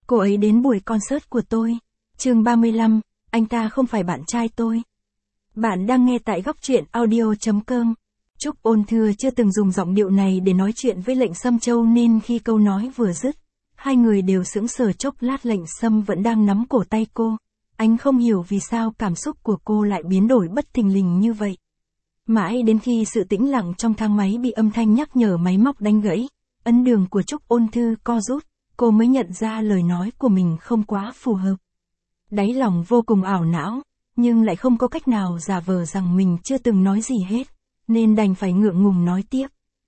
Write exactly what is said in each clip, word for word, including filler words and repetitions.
Cô ấy đến buổi concert của tôi. Chương ba mươi lăm, anh ta không phải bạn trai tôi. Bạn đang nghe tại góc truyện audio chấm com. Trúc Ôn Thư chưa từng dùng giọng điệu này để nói chuyện với Lệnh Sâm Châu nên khi câu nói vừa dứt, hai người đều sững sờ chốc lát. Lệnh Sâm vẫn đang nắm cổ tay cô. Anh không hiểu vì sao cảm xúc của cô lại biến đổi bất thình lình như vậy. Mãi đến khi sự tĩnh lặng trong thang máy bị âm thanh nhắc nhở máy móc đánh gãy, ấn đường của Trúc Ôn Thư co rút, cô mới nhận ra lời nói của mình không quá phù hợp. Đáy lòng vô cùng ảo não, nhưng lại không có cách nào giả vờ rằng mình chưa từng nói gì hết, nên đành phải ngượng ngùng nói tiếp.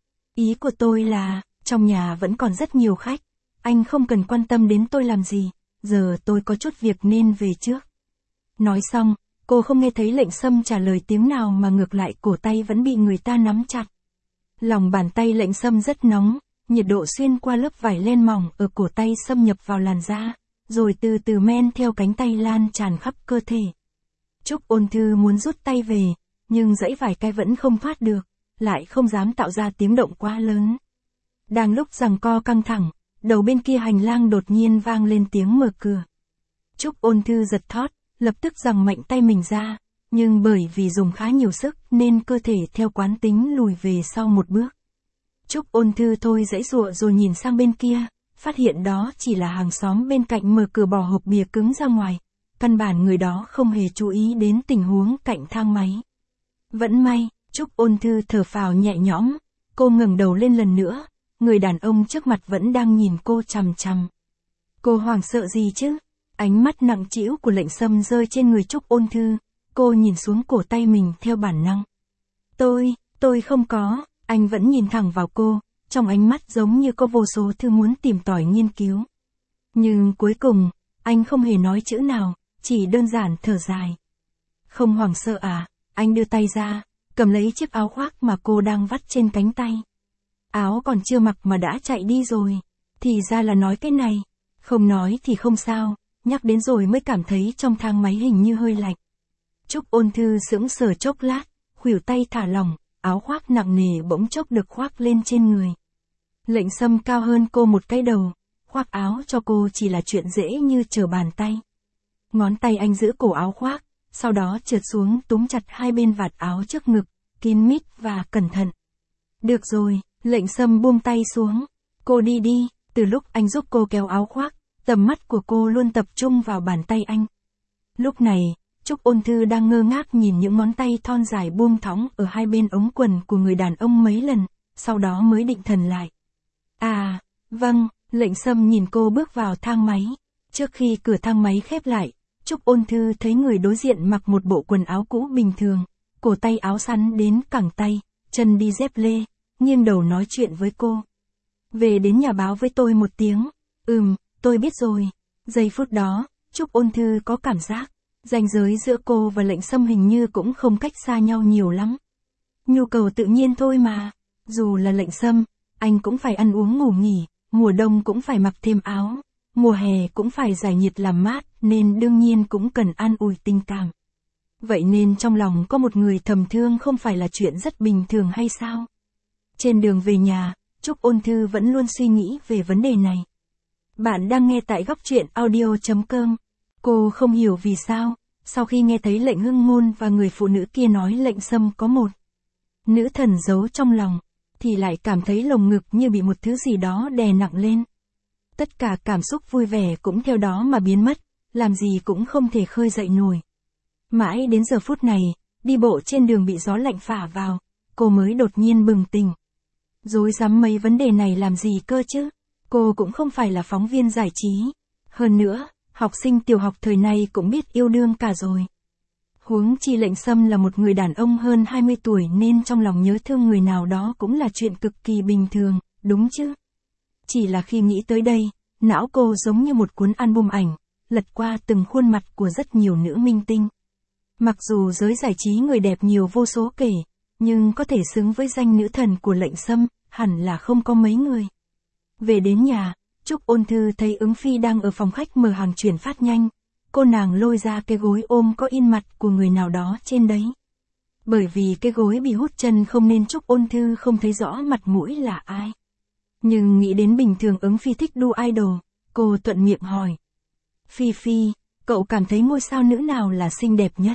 Ý của tôi là, trong nhà vẫn còn rất nhiều khách, anh không cần quan tâm đến tôi làm gì, giờ tôi có chút việc nên về trước. Nói xong, cô không nghe thấy Lệnh Sâm trả lời tiếng nào mà ngược lại cổ tay vẫn bị người ta nắm chặt. Lòng bàn tay Lệnh Sâm rất nóng, nhiệt độ xuyên qua lớp vải len mỏng ở cổ tay xâm nhập vào làn da, rồi từ từ men theo cánh tay lan tràn khắp cơ thể. Trúc Ôn Thư muốn rút tay về, nhưng giãy vài cái vẫn không thoát được, lại không dám tạo ra tiếng động quá lớn. Đang lúc giằng co căng thẳng, đầu bên kia hành lang đột nhiên vang lên tiếng mở cửa. Trúc Ôn Thư giật thót, lập tức giằng mạnh tay mình ra, nhưng bởi vì dùng khá nhiều sức nên cơ thể theo quán tính lùi về sau một bước. Trúc Ôn Thư thôi giãy giụa rồi nhìn sang bên kia, phát hiện đó chỉ là hàng xóm bên cạnh mở cửa bỏ hộp bìa cứng ra ngoài. Căn bản người đó không hề chú ý đến tình huống cạnh thang máy. Vẫn may, Trúc Ôn Thư thở phào nhẹ nhõm, cô ngẩng đầu lên lần nữa, người đàn ông trước mặt vẫn đang nhìn cô chằm chằm. Cô hoảng sợ gì chứ? Ánh mắt nặng trĩu của Lệnh Sâm rơi trên người Trúc Ôn Thư, cô nhìn xuống cổ tay mình theo bản năng. Tôi, tôi không có, anh vẫn nhìn thẳng vào cô, trong ánh mắt giống như có vô số thứ muốn tìm tòi nghiên cứu. Nhưng cuối cùng, anh không hề nói chữ nào, chỉ đơn giản thở dài. Không hoảng sợ à? Anh đưa tay ra, cầm lấy chiếc áo khoác mà cô đang vắt trên cánh tay. Áo còn chưa mặc mà đã chạy đi rồi. Thì ra là nói cái này. Không nói thì không sao, nhắc đến rồi mới cảm thấy trong thang máy hình như hơi lạnh. Trúc Ôn Thư sững sờ chốc lát, khuỷu tay thả lỏng, áo khoác nặng nề bỗng chốc được khoác lên trên người. Lệnh Sâm cao hơn cô một cái đầu, khoác áo cho cô chỉ là chuyện dễ như trở bàn tay. Ngón tay anh giữ cổ áo khoác, sau đó trượt xuống túm chặt hai bên vạt áo trước ngực, kín mít và cẩn thận. Được rồi, Lệnh Sâm buông tay xuống. Cô đi đi, từ lúc anh giúp cô kéo áo khoác, tầm mắt của cô luôn tập trung vào bàn tay anh. Lúc này, Trúc Ôn Thư đang ngơ ngác nhìn những ngón tay thon dài buông thõng ở hai bên ống quần của người đàn ông mấy lần, sau đó mới định thần lại. À, vâng, Lệnh Sâm nhìn cô bước vào thang máy. Trước khi cửa thang máy khép lại, Trúc Ôn Thư thấy người đối diện mặc một bộ quần áo cũ bình thường, cổ tay áo sắn đến cẳng tay, chân đi dép lê, nghiêng đầu nói chuyện với cô. Về đến nhà báo với tôi một tiếng. Ừm, tôi biết rồi. Giây phút đó, Trúc Ôn Thư có cảm giác, ranh giới giữa cô và Lệnh Sâm hình như cũng không cách xa nhau nhiều lắm. Nhu cầu tự nhiên thôi mà. Dù là Lệnh Sâm, anh cũng phải ăn uống ngủ nghỉ, mùa đông cũng phải mặc thêm áo, mùa hè cũng phải giải nhiệt làm mát, nên đương nhiên cũng cần an ủi tình cảm. Vậy nên trong lòng có một người thầm thương không phải là chuyện rất bình thường hay sao? Trên đường về nhà, Trúc Ôn Thư vẫn luôn suy nghĩ về vấn đề này. Bạn đang nghe tại góc truyện audio chấm com. Cô không hiểu vì sao, sau khi nghe thấy Lệnh Hưng Ngôn và người phụ nữ kia nói Lệnh Sâm có một nữ thần giấu trong lòng, thì lại cảm thấy lồng ngực như bị một thứ gì đó đè nặng lên. Tất cả cảm xúc vui vẻ cũng theo đó mà biến mất, làm gì cũng không thể khơi dậy nổi. Mãi đến giờ phút này, đi bộ trên đường bị gió lạnh phả vào, cô mới đột nhiên bừng tỉnh. Rối rắm mấy vấn đề này làm gì cơ chứ? Cô cũng không phải là phóng viên giải trí. Hơn nữa, học sinh tiểu học thời này cũng biết yêu đương cả rồi. Huống chi Lệnh Sâm là một người đàn ông hơn hai mươi tuổi nên trong lòng nhớ thương người nào đó cũng là chuyện cực kỳ bình thường, đúng chứ? Chỉ là khi nghĩ tới đây, não cô giống như một cuốn album ảnh, lật qua từng khuôn mặt của rất nhiều nữ minh tinh. Mặc dù giới giải trí người đẹp nhiều vô số kể, nhưng có thể xứng với danh nữ thần của Lệnh Sâm, hẳn là không có mấy người. Về đến nhà, Trúc Ôn Thư thấy Ứng Phi đang ở phòng khách mở hàng chuyển phát nhanh. Cô nàng lôi ra cái gối ôm có in mặt của người nào đó trên đấy. Bởi vì cái gối bị hút chân không nên Trúc Ôn Thư không thấy rõ mặt mũi là ai. Nhưng nghĩ đến bình thường Ứng Phi thích đu idol, cô thuận miệng hỏi. Phi Phi, cậu cảm thấy ngôi sao nữ nào là xinh đẹp nhất?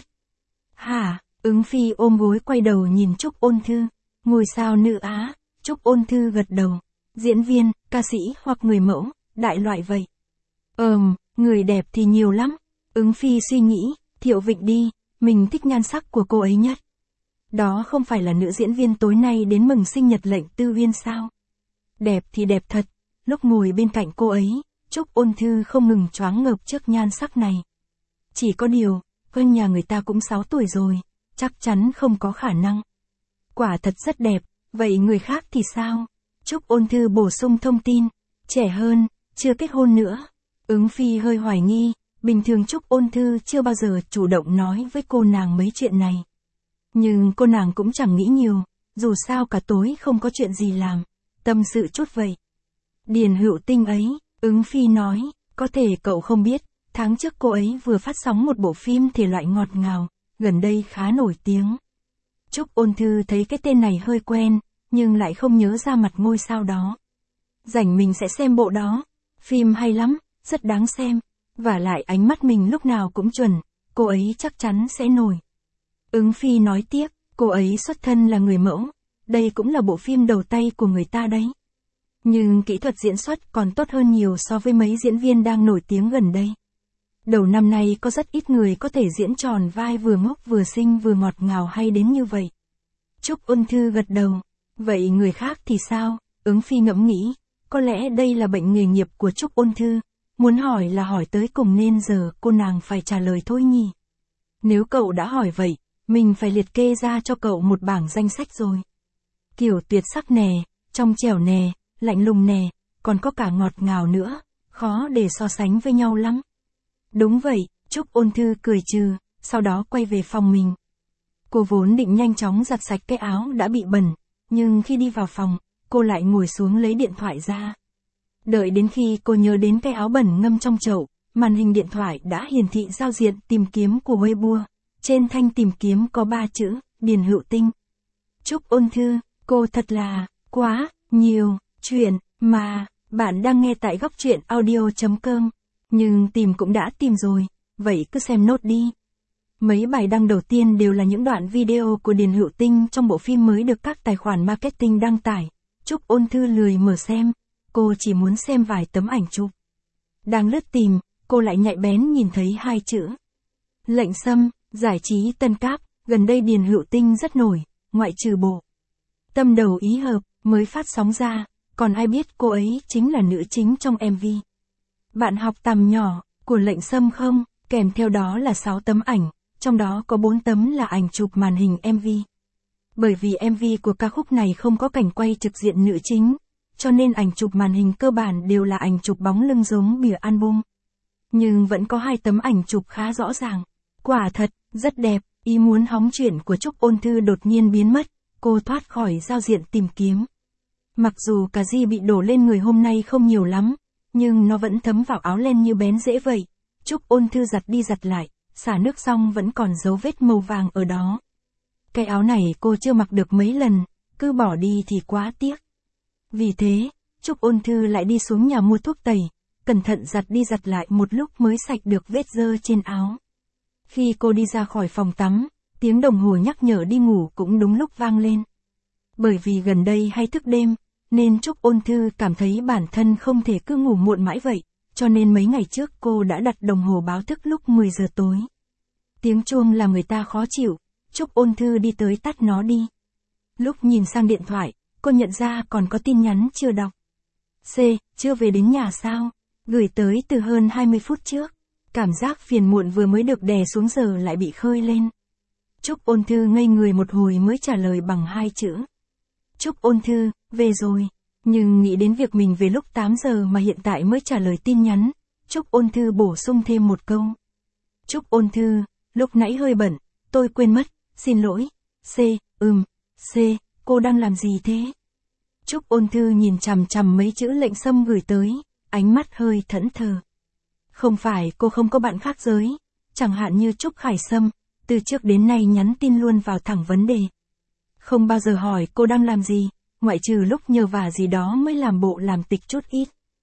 Hả? Ứng Phi ôm gối quay đầu nhìn Trúc Ôn Thư. Ngôi sao nữ á? Trúc Ôn Thư gật đầu. Diễn viên, ca sĩ hoặc người mẫu, đại loại vậy. Ừm, người đẹp thì nhiều lắm. Ứng Phi suy nghĩ, Thiệu Vịnh đi, mình thích nhan sắc của cô ấy nhất. Đó không phải là nữ diễn viên tối nay đến mừng sinh nhật Lệnh Tư Uyên sao? Đẹp thì đẹp thật, lúc ngồi bên cạnh cô ấy, Trúc Ôn Thư không ngừng choáng ngợp trước nhan sắc này. Chỉ có điều, con nhà người ta cũng sáu tuổi rồi, chắc chắn không có khả năng. Quả thật rất đẹp, vậy người khác thì sao? Trúc Ôn Thư bổ sung thông tin, trẻ hơn, chưa kết hôn nữa. Ứng Phi hơi hoài nghi, bình thường Trúc Ôn Thư chưa bao giờ chủ động nói với cô nàng mấy chuyện này. Nhưng cô nàng cũng chẳng nghĩ nhiều, dù sao cả tối không có chuyện gì làm, tâm sự chút vậy. Điền Hữu Tinh ấy, Ứng Phi nói, có thể cậu không biết, tháng trước cô ấy vừa phát sóng một bộ phim thể loại ngọt ngào, gần đây khá nổi tiếng. Trúc Ôn Thư thấy cái tên này hơi quen, nhưng lại không nhớ ra mặt ngôi sao đó. Rảnh mình sẽ xem bộ đó, phim hay lắm, rất đáng xem, và lại ánh mắt mình lúc nào cũng chuẩn, cô ấy chắc chắn sẽ nổi. Ứng Phi nói tiếp, cô ấy xuất thân là người mẫu, đây cũng là bộ phim đầu tay của người ta đấy. Nhưng kỹ thuật diễn xuất còn tốt hơn nhiều so với mấy diễn viên đang nổi tiếng gần đây. Đầu năm nay có rất ít người có thể diễn tròn vai vừa ngốc vừa xinh vừa ngọt ngào hay đến như vậy. Trúc Ôn Thư gật đầu. Vậy người khác thì sao? Ứng Phi ngẫm nghĩ, có lẽ đây là bệnh nghề nghiệp của Trúc Ôn Thư, muốn hỏi là hỏi tới cùng nên giờ cô nàng phải trả lời thôi nhỉ. Nếu cậu đã hỏi vậy, mình phải liệt kê ra cho cậu một bảng danh sách rồi. Kiểu tuyệt sắc nè, trong trẻo nè, lạnh lùng nè, còn có cả ngọt ngào nữa, khó để so sánh với nhau lắm. Đúng vậy, Trúc Ôn Thư cười trừ, sau đó quay về phòng mình. Cô vốn định nhanh chóng giặt sạch cái áo đã bị bẩn, nhưng khi đi vào phòng, cô lại ngồi xuống lấy điện thoại ra. Đợi đến khi cô nhớ đến cái áo bẩn ngâm trong chậu, màn hình điện thoại đã hiển thị giao diện tìm kiếm của Weibo. Trên thanh tìm kiếm có ba chữ, Điền Hữu Tinh. Trúc Ôn Thư, cô thật là, quá, nhiều, chuyện, mà, bạn đang nghe tại góc truyện audio chấm com. Nhưng tìm cũng đã tìm rồi, vậy cứ xem nốt đi. Mấy bài đăng đầu tiên đều là những đoạn video của Điền Hữu Tinh trong bộ phim mới được các tài khoản marketing đăng tải. Trúc Ôn Thư lười mở xem, cô chỉ muốn xem vài tấm ảnh chụp. Đang lướt tìm, cô lại nhạy bén nhìn thấy hai chữ. Lệnh Sâm, giải trí Tân Cáp, gần đây Điền Hữu Tinh rất nổi, ngoại trừ bộ Tâm Đầu Ý Hợp, mới phát sóng ra, còn ai biết cô ấy chính là nữ chính trong em vê. Bạn học tầm nhỏ, của Lệnh Sâm không, kèm theo đó là sáu tấm ảnh, trong đó có bốn tấm là ảnh chụp màn hình em vê. Bởi vì em vê của ca khúc này không có cảnh quay trực diện nữ chính, cho nên ảnh chụp màn hình cơ bản đều là ảnh chụp bóng lưng giống bìa album. Nhưng vẫn có hai tấm ảnh chụp khá rõ ràng. Quả thật, rất đẹp, ý muốn hóng chuyện của Trúc Ôn Thư đột nhiên biến mất, cô thoát khỏi giao diện tìm kiếm. Mặc dù cà ri bị đổ lên người hôm nay không nhiều lắm, nhưng nó vẫn thấm vào áo len như bén dễ vậy. Trúc Ôn Thư giặt đi giặt lại, xả nước xong vẫn còn dấu vết màu vàng ở đó. Cái áo này cô chưa mặc được mấy lần, cứ bỏ đi thì quá tiếc. Vì thế, Trúc Ôn Thư lại đi xuống nhà mua thuốc tẩy, cẩn thận giặt đi giặt lại một lúc mới sạch được vết dơ trên áo. Khi cô đi ra khỏi phòng tắm, tiếng đồng hồ nhắc nhở đi ngủ cũng đúng lúc vang lên. Bởi vì gần đây hay thức đêm, nên Trúc Ôn Thư cảm thấy bản thân không thể cứ ngủ muộn mãi vậy, cho nên mấy ngày trước cô đã đặt đồng hồ báo thức lúc mười giờ tối. Tiếng chuông làm người ta khó chịu, Trúc Ôn Thư đi tới tắt nó đi. Lúc nhìn sang điện thoại, cô nhận ra còn có tin nhắn chưa đọc. C, chưa về đến nhà sao? Gửi tới từ hơn hai mươi phút trước. Cảm giác phiền muộn vừa mới được đè xuống giờ lại bị khơi lên. Trúc Ôn Thư ngây người một hồi mới trả lời bằng hai chữ. Trúc Ôn Thư, về rồi. Nhưng nghĩ đến việc mình về lúc tám giờ mà hiện tại mới trả lời tin nhắn, Trúc Ôn Thư bổ sung thêm một câu. Trúc Ôn Thư, lúc nãy hơi bận, tôi quên mất, xin lỗi. C, ừm, C, cô đang làm gì thế? Trúc Ôn Thư nhìn chằm chằm mấy chữ Lệnh Sâm gửi tới, ánh mắt hơi thẫn thờ. Không phải cô không có bạn khác giới, chẳng hạn như Trúc Khải Sâm, từ trước đến nay nhắn tin luôn vào thẳng vấn đề. Không bao giờ hỏi cô đang làm gì, ngoại trừ lúc nhờ vả gì đó mới làm bộ làm tịch chút ít.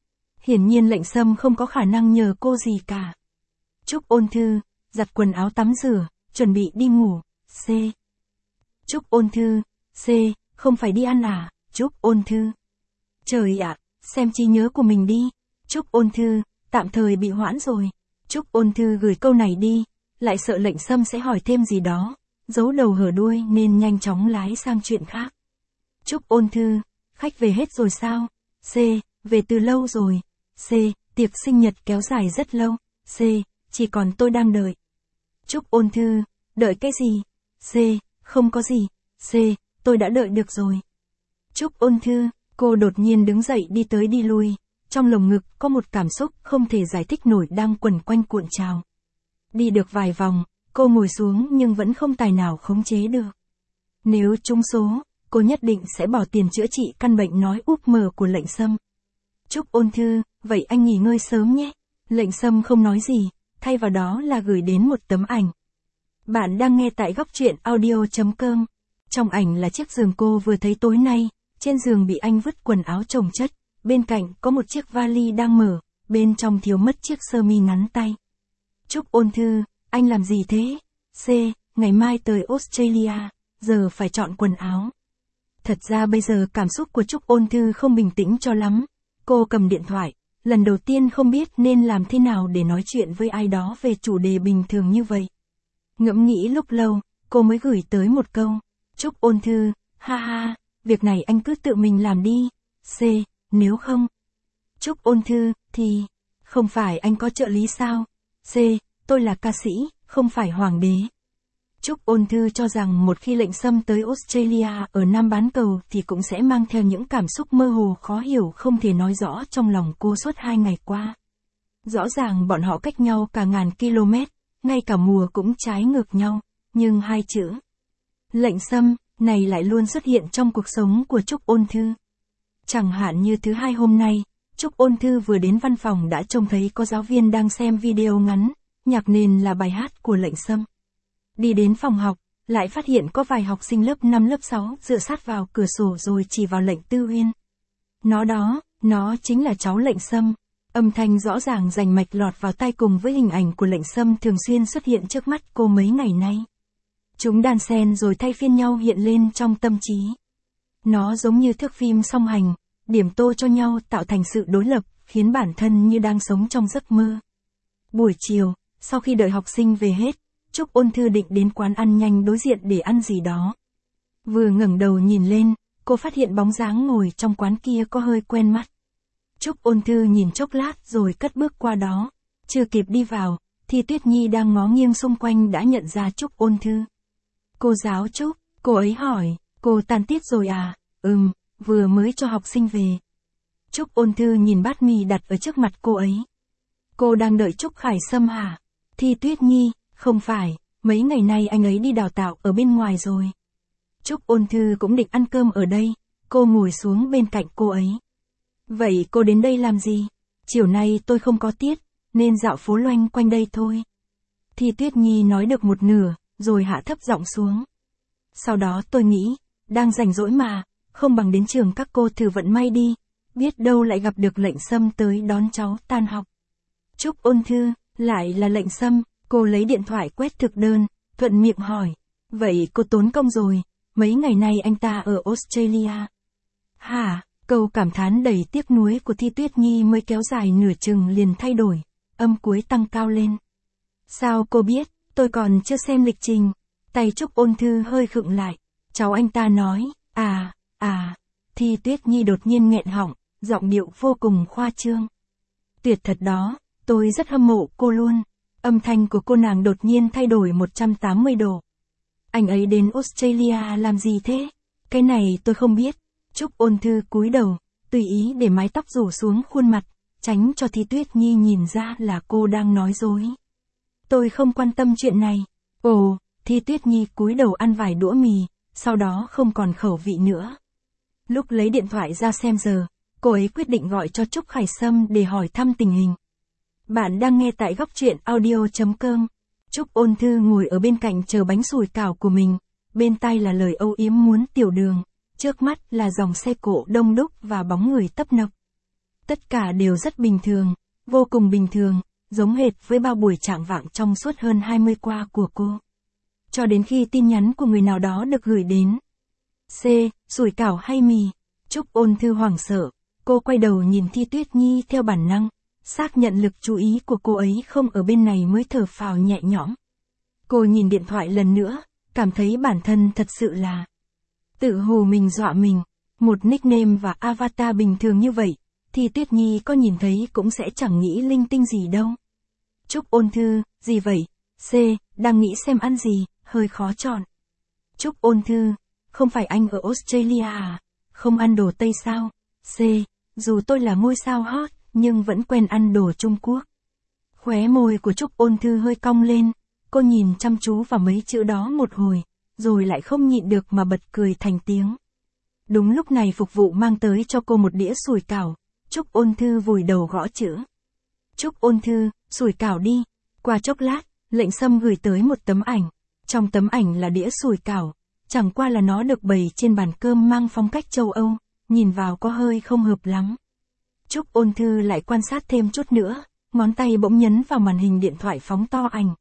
Hiển nhiên Lệnh Sâm không có khả năng nhờ cô gì cả. Trúc Ôn Thư, giặt quần áo tắm rửa, chuẩn bị đi ngủ. C. Trúc Ôn Thư, C. Không phải đi ăn à? Trúc Ôn Thư. Trời ạ, xem trí nhớ của mình đi. Trúc Ôn Thư, tạm thời bị hoãn rồi. Trúc Ôn Thư gửi câu này đi, lại sợ Lệnh Sâm sẽ hỏi thêm gì đó, giấu đầu hở đuôi nên nhanh chóng lái sang chuyện khác. Trúc Ôn Thư, khách về hết rồi sao? C. Về từ lâu rồi. C. Tiệc sinh nhật kéo dài rất lâu. C. Chỉ còn tôi đang đợi. Trúc Ôn Thư, đợi cái gì? C. Không có gì. C. Tôi đã đợi được rồi. Trúc Ôn Thư, cô đột nhiên đứng dậy đi tới đi lui, trong lồng ngực có một cảm xúc không thể giải thích nổi đang quẩn quanh cuộn trào. Đi được vài vòng, cô ngồi xuống nhưng vẫn không tài nào khống chế được. Nếu trúng số, cô nhất định sẽ bỏ tiền chữa trị căn bệnh nói úp mờ của Lệnh Sâm. Trúc Ôn Thư, vậy anh nghỉ ngơi sớm nhé. Lệnh Sâm không nói gì, thay vào đó là gửi đến một tấm ảnh. Bạn đang nghe tại góc truyện audio.com. Trong ảnh là chiếc giường cô vừa thấy tối nay, trên giường bị anh vứt quần áo chồng chất, bên cạnh có một chiếc vali đang mở, bên trong thiếu mất chiếc sơ mi ngắn tay. Trúc Ôn Thư, anh làm gì thế? C. Ngày mai tới Australia, giờ phải chọn quần áo. Thật ra bây giờ cảm xúc của Trúc Ôn Thư không bình tĩnh cho lắm. Cô cầm điện thoại, lần đầu tiên không biết nên làm thế nào để nói chuyện với ai đó về chủ đề bình thường như vậy. Ngẫm nghĩ lúc lâu, cô mới gửi tới một câu. Trúc Ôn Thư, ha ha, việc này anh cứ tự mình làm đi. C. Nếu không. Trúc Ôn Thư, thì, không phải anh có trợ lý sao? C. Tôi là ca sĩ, không phải hoàng đế. Trúc Ôn Thư cho rằng một khi Lệnh Sâm tới Australia ở Nam bán cầu thì cũng sẽ mang theo những cảm xúc mơ hồ khó hiểu không thể nói rõ trong lòng cô suốt hai ngày qua. Rõ ràng bọn họ cách nhau cả ngàn km, ngay cả mùa cũng trái ngược nhau, nhưng hai chữ Lệnh Sâm này lại luôn xuất hiện trong cuộc sống của Trúc Ôn Thư. Chẳng hạn như thứ hai hôm nay, Trúc Ôn Thư vừa đến văn phòng đã trông thấy có giáo viên đang xem video ngắn, nhạc nền là bài hát của Lệnh Sâm. Đi đến phòng học, lại phát hiện có vài học sinh lớp năm lớp sáu dựa sát vào cửa sổ rồi chỉ vào Lệnh Tư Uyên. Nó đó, nó chính là cháu Lệnh Sâm. Âm thanh rõ ràng rành mạch lọt vào tai cùng với hình ảnh của Lệnh Sâm thường xuyên xuất hiện trước mắt cô mấy ngày nay. Chúng đan xen rồi thay phiên nhau hiện lên trong tâm trí. Nó giống như thước phim song hành, điểm tô cho nhau tạo thành sự đối lập, khiến bản thân như đang sống trong giấc mơ. Buổi chiều, sau khi đợi học sinh về hết, Trúc Ôn Thư định đến quán ăn nhanh đối diện để ăn gì đó. Vừa ngẩng đầu nhìn lên, cô phát hiện bóng dáng ngồi trong quán kia có hơi quen mắt. Trúc Ôn Thư nhìn chốc lát rồi cất bước qua đó. Chưa kịp đi vào, thì Tuyết Nhi đang ngó nghiêng xung quanh đã nhận ra Trúc Ôn Thư. Cô giáo Trúc, cô ấy hỏi, cô tan tiết rồi à? Ừm, vừa mới cho học sinh về. Trúc Ôn Thư nhìn bát mì đặt ở trước mặt cô ấy. Cô đang đợi Trúc Khải Sâm hả? Thì Tuyết Nhi, không phải, mấy ngày nay anh ấy đi đào tạo ở bên ngoài rồi. Trúc Ôn Thư cũng định ăn cơm ở đây, cô ngồi xuống bên cạnh cô ấy. Vậy cô đến đây làm gì? Chiều nay tôi không có tiết, nên dạo phố loanh quanh đây thôi. Thì Tuyết Nhi nói được một nửa, rồi hạ thấp giọng xuống. Sau đó tôi nghĩ, đang rảnh rỗi mà, không bằng đến trường các cô thử vận may đi, biết đâu lại gặp được Lệnh Sâm tới đón cháu tan học. Trúc Ôn Thư, lại là Lệnh Sâm, cô lấy điện thoại quét thực đơn, thuận miệng hỏi. Vậy cô tốn công rồi, mấy ngày nay anh ta ở Australia. Hả, câu cảm thán đầy tiếc nuối của Thi Tuyết Nhi mới kéo dài nửa chừng liền thay đổi, âm cuối tăng cao lên. Sao cô biết, tôi còn chưa xem lịch trình. Tay Trúc Ôn Thư hơi khựng lại, cháu anh ta nói, à, à, Thi Tuyết Nhi đột nhiên nghẹn họng, giọng điệu vô cùng khoa trương. Tuyệt thật đó, tôi rất hâm mộ cô luôn. Âm thanh của cô nàng đột nhiên thay đổi một trăm tám mươi độ. Anh ấy đến Australia làm gì thế? Cái này tôi không biết. Trúc Ôn Thư cúi đầu, tùy ý để mái tóc rủ xuống khuôn mặt, tránh cho Thi Tuyết Nhi nhìn ra là cô đang nói dối. Tôi không quan tâm chuyện này. Ồ, Thi Tuyết Nhi cúi đầu ăn vài đũa mì, sau đó không còn khẩu vị nữa. Lúc lấy điện thoại ra xem giờ, cô ấy quyết định gọi cho Trúc Khải Sâm để hỏi thăm tình hình. Bạn đang nghe tại góc truyện audio.com. Trúc Ôn Thư ngồi ở bên cạnh chờ bánh sủi cảo của mình, bên tai là lời âu yếm muốn tiểu đường, trước mắt là dòng xe cộ đông đúc và bóng người tấp nập. Tất cả đều rất bình thường, vô cùng bình thường, giống hệt với bao buổi trạng vạng trong suốt hơn hai mươi qua của cô. Cho đến khi tin nhắn của người nào đó được gửi đến. C. Sủi cảo hay mì? Trúc Ôn Thư hoảng sợ, cô quay đầu nhìn Thi Tuyết Nhi theo bản năng, xác nhận lực chú ý của cô ấy không ở bên này mới thở phào nhẹ nhõm. Cô nhìn điện thoại lần nữa, cảm thấy bản thân thật sự là tự hù mình dọa mình, một nickname và avatar bình thường như vậy, Thi Tuyết Nhi có nhìn thấy cũng sẽ chẳng nghĩ linh tinh gì đâu. Trúc Ôn Thư, gì vậy? C. Đang nghĩ xem ăn gì, hơi khó chọn. Trúc Ôn Thư, không phải anh ở Australia à? Không ăn đồ Tây sao? C. Dù tôi là ngôi sao hot, nhưng vẫn quen ăn đồ Trung Quốc. Khóe môi của Trúc Ôn Thư hơi cong lên, cô nhìn chăm chú vào mấy chữ đó một hồi, rồi lại không nhịn được mà bật cười thành tiếng. Đúng lúc này phục vụ mang tới cho cô một đĩa sủi cảo, Trúc Ôn Thư vùi đầu gõ chữ. Trúc Ôn Thư, sủi cảo đi. Qua chốc lát, Lệnh Sâm gửi tới một tấm ảnh. Trong tấm ảnh là đĩa sủi cảo, chẳng qua là nó được bày trên bàn cơm mang phong cách châu Âu, nhìn vào có hơi không hợp lắm. Trúc Ôn Thư lại quan sát thêm chút nữa, ngón tay bỗng nhấn vào màn hình điện thoại phóng to ảnh.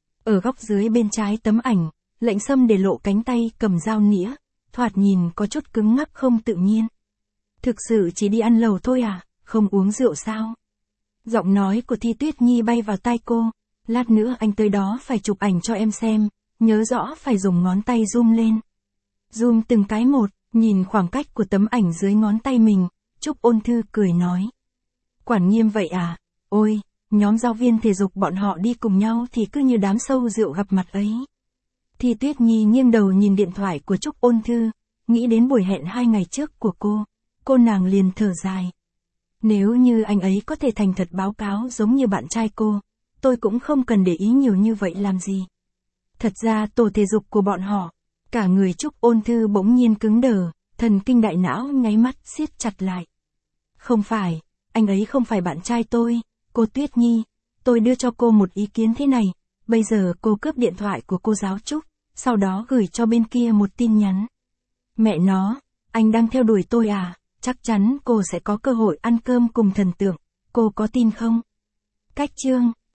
Ở góc dưới bên trái tấm ảnh, Lệnh Sâm để lộ cánh tay cầm dao nĩa, thoạt nhìn có chút cứng ngắc không tự nhiên. Thực sự chỉ đi ăn lẩu thôi à, không uống rượu sao? Giọng nói của Thi Tuyết Nhi bay vào tai cô, lát nữa anh tới đó phải chụp ảnh cho em xem, nhớ rõ phải dùng ngón tay zoom lên. Zoom từng cái một, nhìn khoảng cách của tấm ảnh dưới ngón tay mình, Trúc Ôn Thư cười nói. Quản nghiêm vậy à, ôi, nhóm giáo viên thể dục bọn họ đi cùng nhau thì cứ như đám sâu rượu gặp mặt ấy. Thi Tuyết Nhi nghiêng đầu nhìn điện thoại của Trúc Ôn Thư, nghĩ đến buổi hẹn hai ngày trước của cô, cô nàng liền thở dài. Nếu như anh ấy có thể thành thật báo cáo giống như bạn trai cô, tôi cũng không cần để ý nhiều như vậy làm gì. Thật ra tổ thể dục của bọn họ, cả người Trúc Ôn Thư bỗng nhiên cứng đờ, thần kinh đại não nháy mắt siết chặt lại. Không phải, anh ấy không phải bạn trai tôi, cô Tuyết Nhi, tôi đưa cho cô một ý kiến thế này, bây giờ cô cướp điện thoại của cô giáo Trúc, sau đó gửi cho bên kia một tin nhắn. Mẹ nó, anh đang theo đuổi tôi à, chắc chắn cô sẽ có cơ hội ăn cơm cùng thần tượng, cô có tin không? Cách chương